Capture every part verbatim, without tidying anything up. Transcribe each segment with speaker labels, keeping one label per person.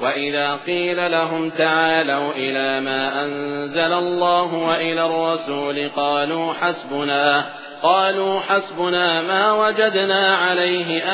Speaker 1: وإذا قيل لهم تعالوا إلى ما أنزل الله وإلى الرسول قالوا حسبنا قالوا حسبنا ما وجدنا عليه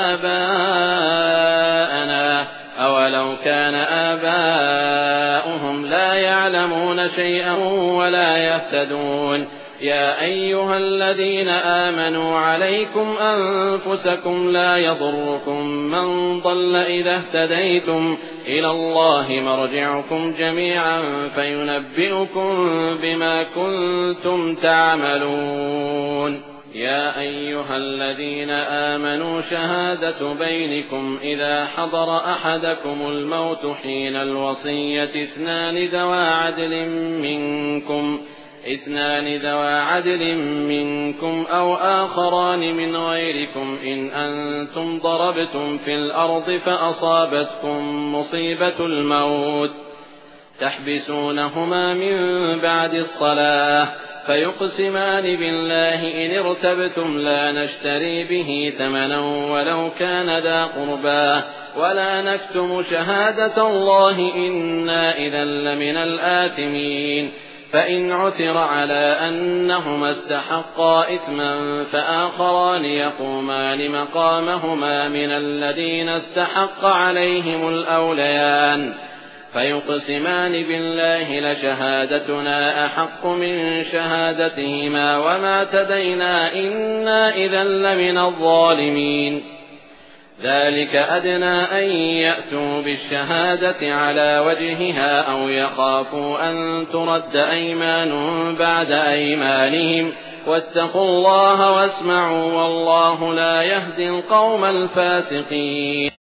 Speaker 1: آباءنا أولو كان آباؤهم لا يعلمون شيئا ولا يهتدون يا أيها الذين آمنوا عليكم أنفسكم لا يضركم من ضل إذا اهتديتم إلى الله مرجعكم جميعا فينبئكم بما كنتم تعملون يا أيها الذين آمنوا شهادة بينكم إذا حضر أحدكم الموت حين الوصية اثنان ذوى عدل منكم اثنان ذوى عدل منكم أو آخران من غيركم إن أنتم ضربتم في الأرض فأصابتكم مصيبة الموت تحبسونهما من بعد الصلاة فيقسمان بالله إن ارتبتم لا نشتري به ثمنا ولو كان ذا قربى ولا نكتم شهادة الله إنا إذا لمن الآثمين فإن عثر على أنهما استحقا إثما فآخران يقومان مقامهما من الذين استحق عليهم الأوليان فيقسمان بالله لشهادتنا أحق من شهادتهما وما اعتدينا إنا إذا لمن الظالمين ذلك أدنى أن يأتوا بالشهادة على وجهها أو يخافوا أن ترد أيمان بعد أيمانهم واتقوا الله واسمعوا والله لا يهدي القوم الفاسقين.